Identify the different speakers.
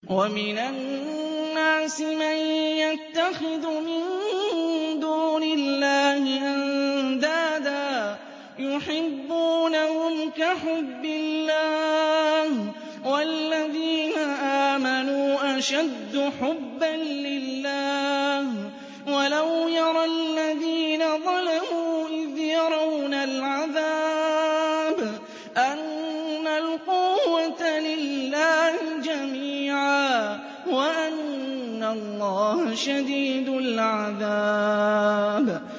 Speaker 1: وَمِنَ النَّاسِ مَن يَتَّخِذُ مِن دُونِ اللَّهِ أَندَادًا يُحِبُّونَهُمْ كَحُبِّ اللَّهِ ۖ وَالَّذِينَ آمَنُوا أَشَدُّ حُبًّا لِّلَّهِ ۗ وَلَوْ يَرَى الَّذِينَ ظَلَمُوا إِذْ يَرَوْنَ الْعَذَابَ أَنَّ الْقُوَّةَ لِلَّهِ جَمِيعًا وَأَنَّ اللَّهَ شَدِيدُ الْعَذَابِ